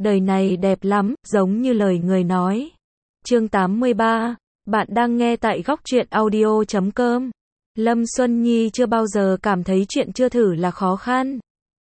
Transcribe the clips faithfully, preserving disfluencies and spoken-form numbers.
Đời này đẹp lắm, giống như lời người nói. Chương tám mươi ba. Bạn đang nghe tại góc truyện audio chấm com. Lâm Xuân Nhi chưa bao giờ cảm thấy chuyện chưa thử là khó khăn.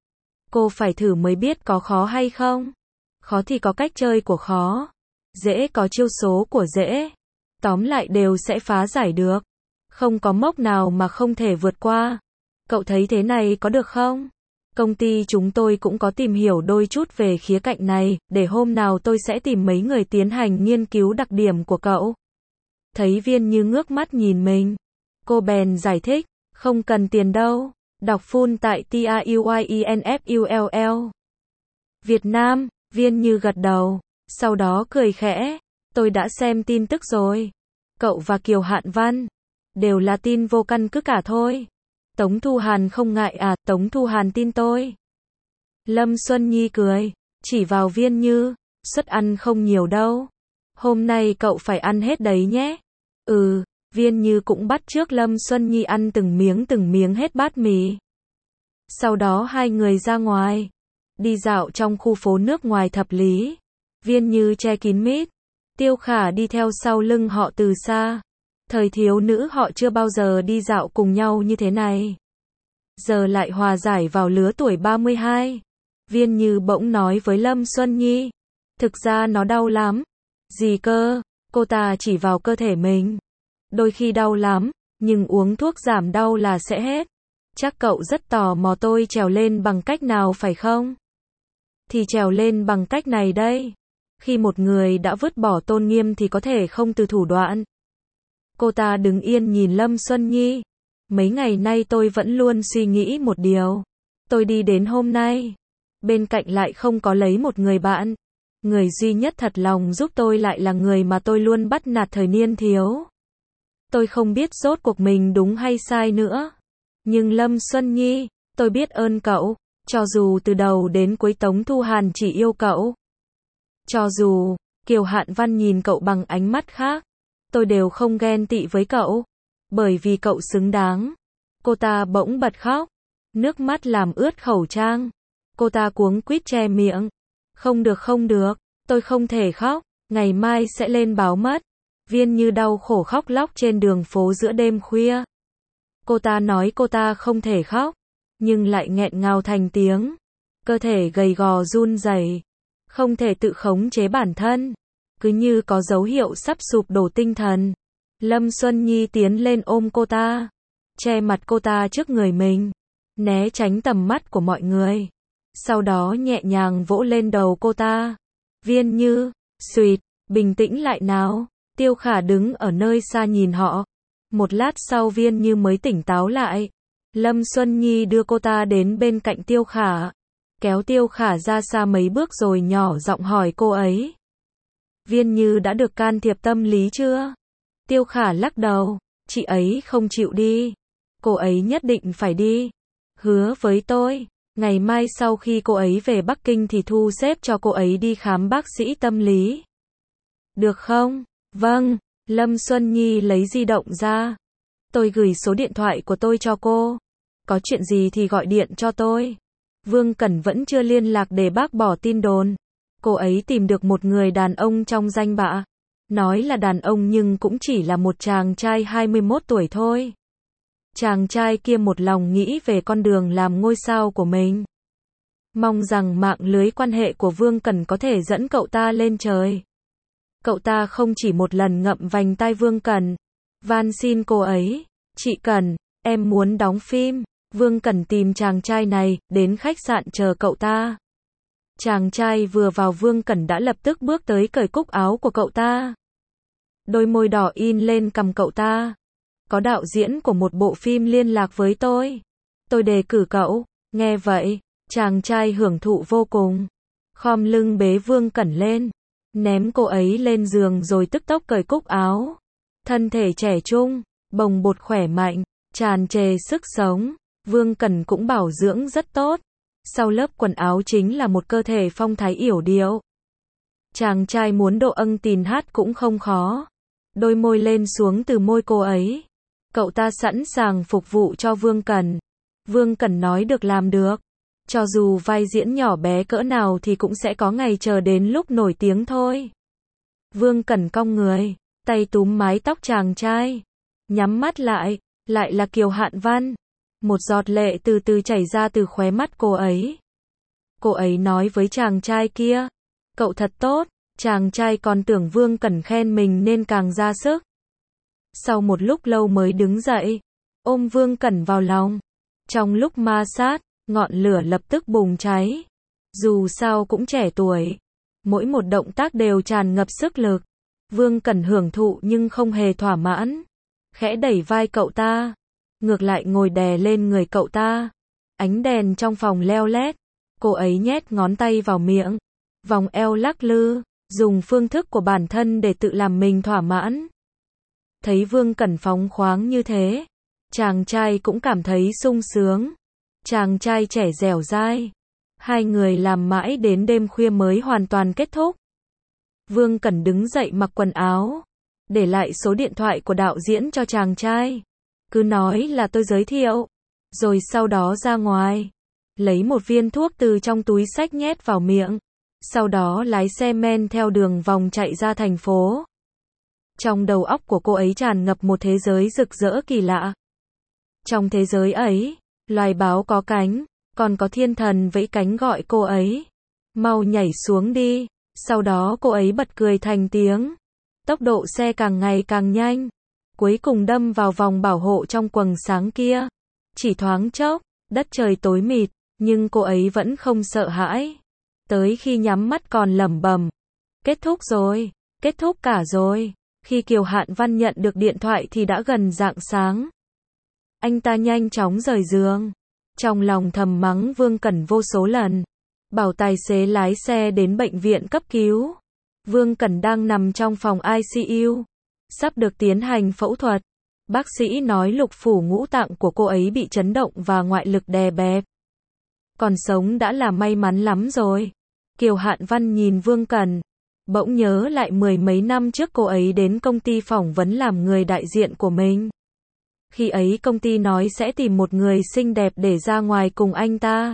Cô phải thử mới biết có khó hay không. Khó thì có cách chơi của khó. Dễ có chiêu số của dễ. Tóm lại đều sẽ phá giải được. Không có mốc nào mà không thể vượt qua. Cậu thấy thế này có được không? Công ty chúng tôi cũng có tìm hiểu đôi chút về khía cạnh này, để hôm nào tôi sẽ tìm mấy người tiến hành nghiên cứu đặc điểm của cậu. Thấy Viên Như ngước mắt nhìn mình. Cô bèn giải thích, không cần tiền đâu. Đọc full tại T A U Y E N F U L L. Việt Nam, Viên Như gật đầu, sau đó cười khẽ. Tôi đã xem tin tức rồi. Cậu và Kiều Hạn Văn đều là tin vô căn cứ cả thôi. Tống Thu Hàn không ngại à, Tống Thu Hàn tin tôi. Lâm Xuân Nhi cười, chỉ vào Viên Như, suất ăn không nhiều đâu. Hôm nay cậu phải ăn hết đấy nhé. Ừ, Viên Như cũng bắt chước Lâm Xuân Nhi ăn từng miếng từng miếng hết bát mì. Sau đó hai người ra ngoài, đi dạo trong khu phố nước ngoài Thập Lý. Viên Như che kín mít, Tiêu Khả đi theo sau lưng họ từ xa. Thời thiếu nữ họ chưa bao giờ đi dạo cùng nhau như thế này. Giờ lại hòa giải vào lứa tuổi ba mươi hai. Viên Như bỗng nói với Lâm Xuân Nhi. Thực ra nó đau lắm. Gì cơ? Cô ta chỉ vào cơ thể mình. Đôi khi đau lắm, nhưng uống thuốc giảm đau là sẽ hết. Chắc cậu rất tò mò tôi trèo lên bằng cách nào phải không? Thì trèo lên bằng cách này đây. Khi một người đã vứt bỏ tôn nghiêm thì có thể không từ thủ đoạn. Cô ta đứng yên nhìn Lâm Xuân Nhi. Mấy ngày nay tôi vẫn luôn suy nghĩ một điều. Tôi đi đến hôm nay, bên cạnh lại không có lấy một người bạn. Người duy nhất thật lòng giúp tôi lại là người mà tôi luôn bắt nạt thời niên thiếu. Tôi không biết rốt cuộc mình đúng hay sai nữa. Nhưng Lâm Xuân Nhi, tôi biết ơn cậu. Cho dù từ đầu đến cuối Tống Thu Hàn chỉ yêu cậu. Cho dù Kiều Hạn Văn nhìn cậu bằng ánh mắt khác, tôi đều không ghen tị với cậu. Bởi vì cậu xứng đáng. Cô ta bỗng bật khóc. Nước mắt làm ướt khẩu trang. Cô ta cuống quýt che miệng. Không được không được, tôi không thể khóc. Ngày mai sẽ lên báo mất. Viên Như đau khổ khóc lóc trên đường phố giữa đêm khuya. Cô ta nói cô ta không thể khóc, nhưng lại nghẹn ngào thành tiếng. Cơ thể gầy gò run rẩy, không thể tự khống chế bản thân, cứ như có dấu hiệu sắp sụp đổ tinh thần. Lâm Xuân Nhi tiến lên ôm cô ta, che mặt cô ta trước người mình, né tránh tầm mắt của mọi người. Sau đó nhẹ nhàng vỗ lên đầu cô ta. Viên Như, xuyệt, bình tĩnh lại nào. Tiêu Khả đứng ở nơi xa nhìn họ. Một lát sau Viên Như mới tỉnh táo lại. Lâm Xuân Nhi đưa cô ta đến bên cạnh Tiêu Khả, kéo Tiêu Khả ra xa mấy bước rồi nhỏ giọng hỏi cô ấy. Viên Như đã được can thiệp tâm lý chưa? Tiêu Khả lắc đầu, chị ấy không chịu đi. Cô ấy nhất định phải đi. Hứa với tôi, ngày mai sau khi cô ấy về Bắc Kinh thì thu xếp cho cô ấy đi khám bác sĩ tâm lý. Được không? Vâng, Lâm Xuân Nhi lấy di động ra. Tôi gửi số điện thoại của tôi cho cô. Có chuyện gì thì gọi điện cho tôi. Vương Cẩn vẫn chưa liên lạc để bác bỏ tin đồn. Cô ấy tìm được một người đàn ông trong danh bạ. Nói là đàn ông nhưng cũng chỉ là một chàng trai hai mươi mốt tuổi thôi. Chàng trai kia một lòng nghĩ về con đường làm ngôi sao của mình. Mong rằng mạng lưới quan hệ của Vương Cẩn có thể dẫn cậu ta lên trời. Cậu ta không chỉ một lần ngậm vành tai Vương Cẩn, van xin cô ấy, chị Cẩn, em muốn đóng phim. Vương Cẩn tìm chàng trai này, đến khách sạn chờ cậu ta. Chàng trai vừa vào Vương Cẩn đã lập tức bước tới cởi cúc áo của cậu ta. Đôi môi đỏ in lên cằm cậu ta. Có đạo diễn của một bộ phim liên lạc với tôi. Tôi đề cử cậu. Nghe vậy, chàng trai hưởng thụ vô cùng. Khom lưng bế Vương Cẩn lên, ném cô ấy lên giường rồi tức tốc cởi cúc áo. Thân thể trẻ trung, bồng bột khỏe mạnh, tràn trề sức sống. Vương Cẩn cũng bảo dưỡng rất tốt. Sau lớp quần áo chính là một cơ thể phong thái yểu điệu. Chàng trai muốn độ ân tình hát cũng không khó. Đôi môi lên xuống từ môi cô ấy. Cậu ta sẵn sàng phục vụ cho Vương Cẩn. Vương Cẩn nói được làm được. Cho dù vai diễn nhỏ bé cỡ nào thì cũng sẽ có ngày chờ đến lúc nổi tiếng thôi. Vương Cẩn cong người, tay túm mái tóc chàng trai, nhắm mắt lại, lại là Kiều Hạn Văn. Một giọt lệ từ từ chảy ra từ khóe mắt cô ấy. Cô ấy nói với chàng trai kia, cậu thật tốt. Chàng trai còn tưởng Vương Cẩn khen mình nên càng ra sức. Sau một lúc lâu mới đứng dậy, ôm Vương Cẩn vào lòng. Trong lúc ma sát, ngọn lửa lập tức bùng cháy. Dù sao cũng trẻ tuổi, mỗi một động tác đều tràn ngập sức lực. Vương Cẩn hưởng thụ nhưng không hề thỏa mãn. Khẽ đẩy vai cậu ta, ngược lại ngồi đè lên người cậu ta. Ánh đèn trong phòng leo lét, cô ấy nhét ngón tay vào miệng, vòng eo lắc lư, dùng phương thức của bản thân để tự làm mình thỏa mãn. Thấy Vương Cẩn phóng khoáng như thế, chàng trai cũng cảm thấy sung sướng. Chàng trai trẻ dẻo dai. Hai người làm mãi đến đêm khuya mới hoàn toàn kết thúc. Vương Cẩn đứng dậy mặc quần áo, để lại số điện thoại của đạo diễn cho chàng trai. Cứ nói là tôi giới thiệu, rồi sau đó ra ngoài, lấy một viên thuốc từ trong túi xách nhét vào miệng. Sau đó lái xe men theo đường vòng chạy ra thành phố. Trong đầu óc của cô ấy tràn ngập một thế giới rực rỡ kỳ lạ. Trong thế giới ấy, loài báo có cánh, còn có thiên thần vẫy cánh gọi cô ấy. Mau nhảy xuống đi. Sau đó cô ấy bật cười thành tiếng. Tốc độ xe càng ngày càng nhanh. Cuối cùng đâm vào vòng bảo hộ trong quầng sáng kia. Chỉ thoáng chốc, đất trời tối mịt, nhưng cô ấy vẫn không sợ hãi. Tới khi nhắm mắt còn lẩm bẩm, kết thúc rồi, kết thúc cả rồi. Khi Kiều Hạn Văn nhận được điện thoại thì đã gần rạng sáng. Anh ta nhanh chóng rời giường, trong lòng thầm mắng Vương Cẩn vô số lần, bảo tài xế lái xe đến bệnh viện cấp cứu. Vương Cẩn đang nằm trong phòng i xê u, sắp được tiến hành phẫu thuật. Bác sĩ nói lục phủ ngũ tạng của cô ấy bị chấn động và ngoại lực đè bẹp. Còn sống đã là may mắn lắm rồi. Kiều Hạn Văn nhìn Vương Cẩn, bỗng nhớ lại mười mấy năm trước cô ấy đến công ty phỏng vấn làm người đại diện của mình. Khi ấy công ty nói sẽ tìm một người xinh đẹp để ra ngoài cùng anh ta.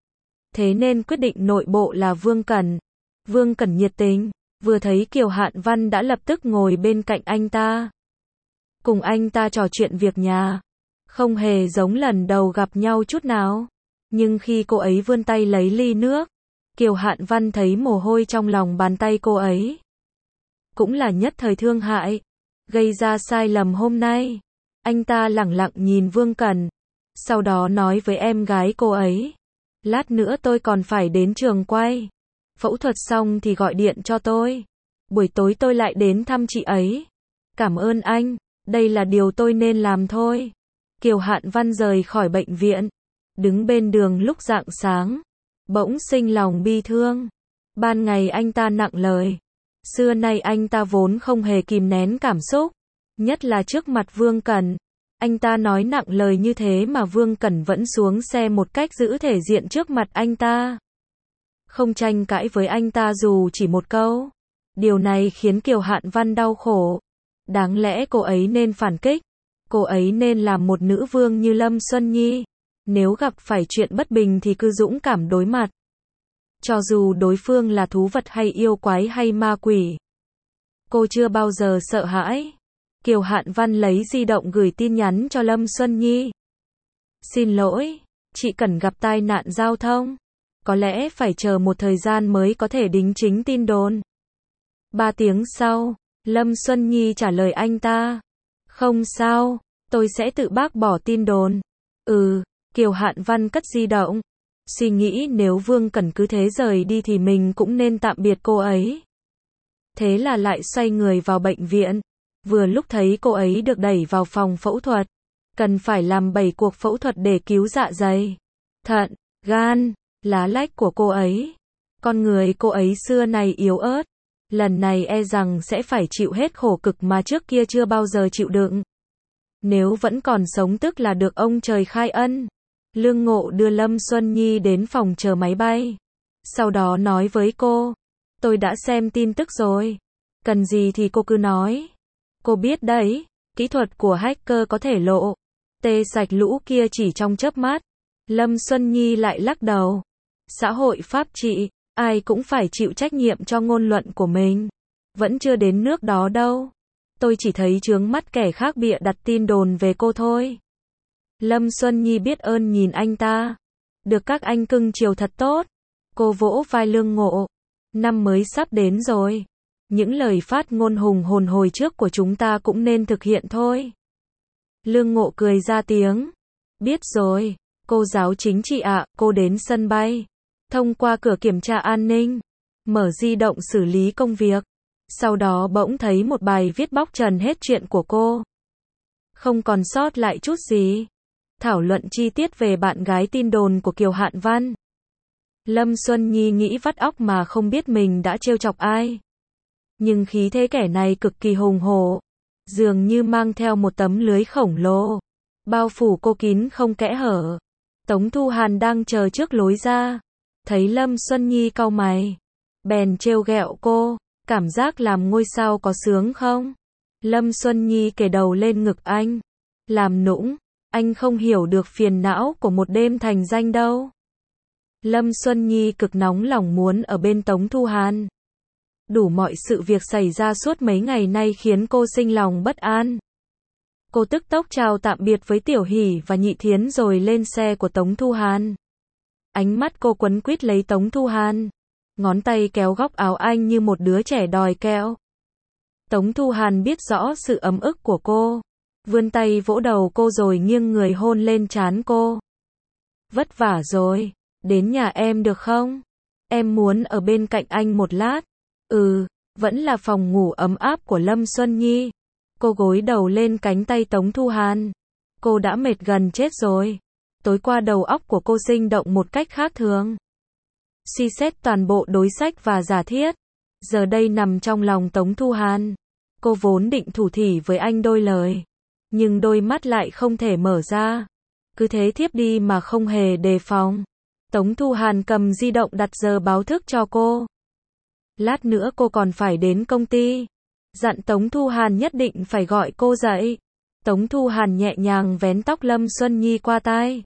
Thế nên quyết định nội bộ là Vương Cẩn. Vương Cẩn nhiệt tình, vừa thấy Kiều Hạn Văn đã lập tức ngồi bên cạnh anh ta. Cùng anh ta trò chuyện việc nhà. Không hề giống lần đầu gặp nhau chút nào. Nhưng khi cô ấy vươn tay lấy ly nước, Kiều Hạn Văn thấy mồ hôi trong lòng bàn tay cô ấy. Cũng là nhất thời thương hại, gây ra sai lầm hôm nay. Anh ta lẳng lặng nhìn Vương Cẩn, sau đó nói với em gái cô ấy. Lát nữa tôi còn phải đến trường quay. Phẫu thuật xong thì gọi điện cho tôi. Buổi tối tôi lại đến thăm chị ấy. Cảm ơn anh, đây là điều tôi nên làm thôi. Kiều Hạn Văn rời khỏi bệnh viện, đứng bên đường lúc rạng sáng. Bỗng sinh lòng bi thương. Ban ngày anh ta nặng lời. Xưa nay anh ta vốn không hề kìm nén cảm xúc. Nhất là trước mặt Vương Cẩn. Anh ta nói nặng lời như thế mà Vương Cẩn vẫn xuống xe một cách giữ thể diện trước mặt anh ta. Không tranh cãi với anh ta dù chỉ một câu. Điều này khiến Kiều Hạn Văn đau khổ. Đáng lẽ cô ấy nên phản kích. Cô ấy nên làm một nữ vương như Lâm Xuân Nhi. Nếu gặp phải chuyện bất bình thì cứ dũng cảm đối mặt. Cho dù đối phương là thú vật hay yêu quái hay ma quỷ. Cô chưa bao giờ sợ hãi. Kiều Hạn Văn lấy di động gửi tin nhắn cho Lâm Xuân Nhi. Xin lỗi, chị cần gặp tai nạn giao thông. Có lẽ phải chờ một thời gian mới có thể đính chính tin đồn. Ba tiếng sau, Lâm Xuân Nhi trả lời anh ta. Không sao, tôi sẽ tự bác bỏ tin đồn. Ừ. Kiều Hạn Văn cất di động, suy nghĩ nếu Vương Cẩn cứ thế rời đi thì mình cũng nên tạm biệt cô ấy. Thế là lại xoay người vào bệnh viện, vừa lúc thấy cô ấy được đẩy vào phòng phẫu thuật, cần phải làm bảy cuộc phẫu thuật để cứu dạ dày, thận, gan, lá lách của cô ấy. Con người cô ấy xưa này yếu ớt, lần này e rằng sẽ phải chịu hết khổ cực mà trước kia chưa bao giờ chịu đựng. Nếu vẫn còn sống tức là được ông trời khai ân. Lương Ngộ đưa Lâm Xuân Nhi đến phòng chờ máy bay. Sau đó nói với cô, tôi đã xem tin tức rồi. Cần gì thì cô cứ nói. Cô biết đấy, kỹ thuật của hacker có thể lộ. Tê sạch lũ kia chỉ trong chớp mắt. Lâm Xuân Nhi lại lắc đầu. Xã hội pháp trị, ai cũng phải chịu trách nhiệm cho ngôn luận của mình. Vẫn chưa đến nước đó đâu. Tôi chỉ thấy chướng mắt kẻ khác bịa đặt tin đồn về cô thôi. Lâm Xuân Nhi biết ơn nhìn anh ta. Được các anh cưng chiều thật tốt. Cô vỗ vai Lương Ngộ. Năm mới sắp đến rồi. Những lời phát ngôn hùng hồn hồi trước của chúng ta cũng nên thực hiện thôi. Lương Ngộ cười ra tiếng. Biết rồi, cô giáo chính trị ạ, cô đến sân bay. Thông qua cửa kiểm tra an ninh. Mở di động xử lý công việc. Sau đó bỗng thấy một bài viết bóc trần hết chuyện của cô. Không còn sót lại chút gì. Thảo luận chi tiết về bạn gái tin đồn của Kiều Hạn Văn. Lâm Xuân Nhi nghĩ vắt óc mà không biết mình đã trêu chọc ai. Nhưng khí thế kẻ này cực kỳ hùng hổ. Dường như mang theo một tấm lưới khổng lồ. Bao phủ cô kín không kẽ hở. Tống Thu Hàn đang chờ trước lối ra. Thấy Lâm Xuân Nhi cau mày. Bèn trêu ghẹo cô. Cảm giác làm ngôi sao có sướng không? Lâm Xuân Nhi kề đầu lên ngực anh. Làm nũng. Anh không hiểu được phiền não của một đêm thành danh đâu. Lâm Xuân Nhi cực nóng lòng muốn ở bên Tống Thu Hàn. Đủ mọi sự việc xảy ra suốt mấy ngày nay khiến cô sinh lòng bất an. Cô tức tốc chào tạm biệt với Tiểu Hỷ và Nhị Thiến rồi lên xe của Tống Thu Hàn. Ánh mắt cô quấn quýt lấy Tống Thu Hàn. Ngón tay kéo góc áo anh như một đứa trẻ đòi kẹo. Tống Thu Hàn biết rõ sự ấm ức của cô. Vươn tay vỗ đầu cô rồi nghiêng người hôn lên trán cô. Vất vả rồi. Đến nhà em được không? Em muốn ở bên cạnh anh một lát. Ừ, vẫn là phòng ngủ ấm áp của Lâm Xuân Nhi. Cô gối đầu lên cánh tay Tống Thu Hàn. Cô đã mệt gần chết rồi. Tối qua đầu óc của cô sinh động một cách khác thường. Suy xét toàn bộ đối sách và giả thiết. Giờ đây nằm trong lòng Tống Thu Hàn. Cô vốn định thủ thỉ với anh đôi lời. Nhưng đôi mắt lại không thể mở ra. Cứ thế thiếp đi mà không hề đề phòng. Tống Thu Hàn cầm di động đặt giờ báo thức cho cô. Lát nữa cô còn phải đến công ty. Dặn Tống Thu Hàn nhất định phải gọi cô dậy. Tống Thu Hàn nhẹ nhàng vén tóc Lâm Xuân Nhi qua tai.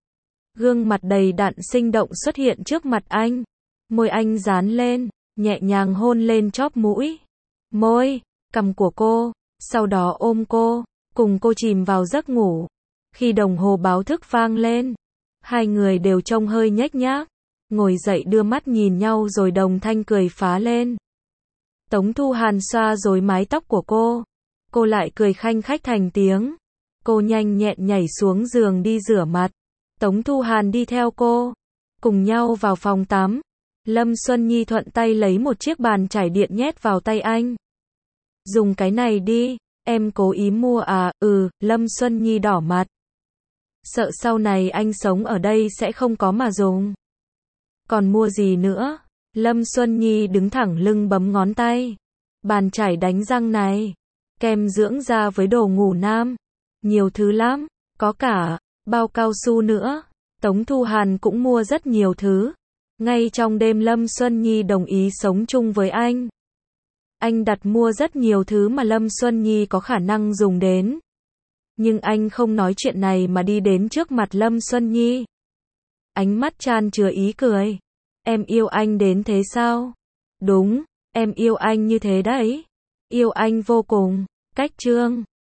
Gương mặt đầy đặn sinh động xuất hiện trước mặt anh. Môi anh dán lên, nhẹ nhàng hôn lên chóp mũi, môi, cằm của cô, sau đó ôm cô, cùng cô chìm vào giấc ngủ. Khi đồng hồ báo thức vang lên, hai người đều trông hơi nhếch nhác, ngồi dậy đưa mắt nhìn nhau rồi đồng thanh cười phá lên. Tống Thu Hàn xoa rồi mái tóc của cô, cô lại cười khanh khách thành tiếng. Cô nhanh nhẹn nhảy xuống giường đi rửa mặt. Tống Thu Hàn đi theo cô, cùng nhau vào phòng tắm. Lâm Xuân Nhi thuận tay lấy một chiếc bàn chải điện nhét vào tay anh. Dùng cái này đi, em cố ý mua à, ừ, Lâm Xuân Nhi đỏ mặt. Sợ sau này anh sống ở đây sẽ không có mà dùng. Còn mua gì nữa? Lâm Xuân Nhi đứng thẳng lưng bấm ngón tay. Bàn chải đánh răng này, kem dưỡng da với đồ ngủ nam. Nhiều thứ lắm, có cả bao cao su nữa. Tống Thu Hàn cũng mua rất nhiều thứ. Ngay trong đêm Lâm Xuân Nhi đồng ý sống chung với anh. Anh đặt mua rất nhiều thứ mà Lâm Xuân Nhi có khả năng dùng đến. Nhưng anh không nói chuyện này mà đi đến trước mặt Lâm Xuân Nhi. Ánh mắt chan chứa ý cười. Em yêu anh đến thế sao? Đúng, em yêu anh như thế đấy. Yêu anh vô cùng. Cách chương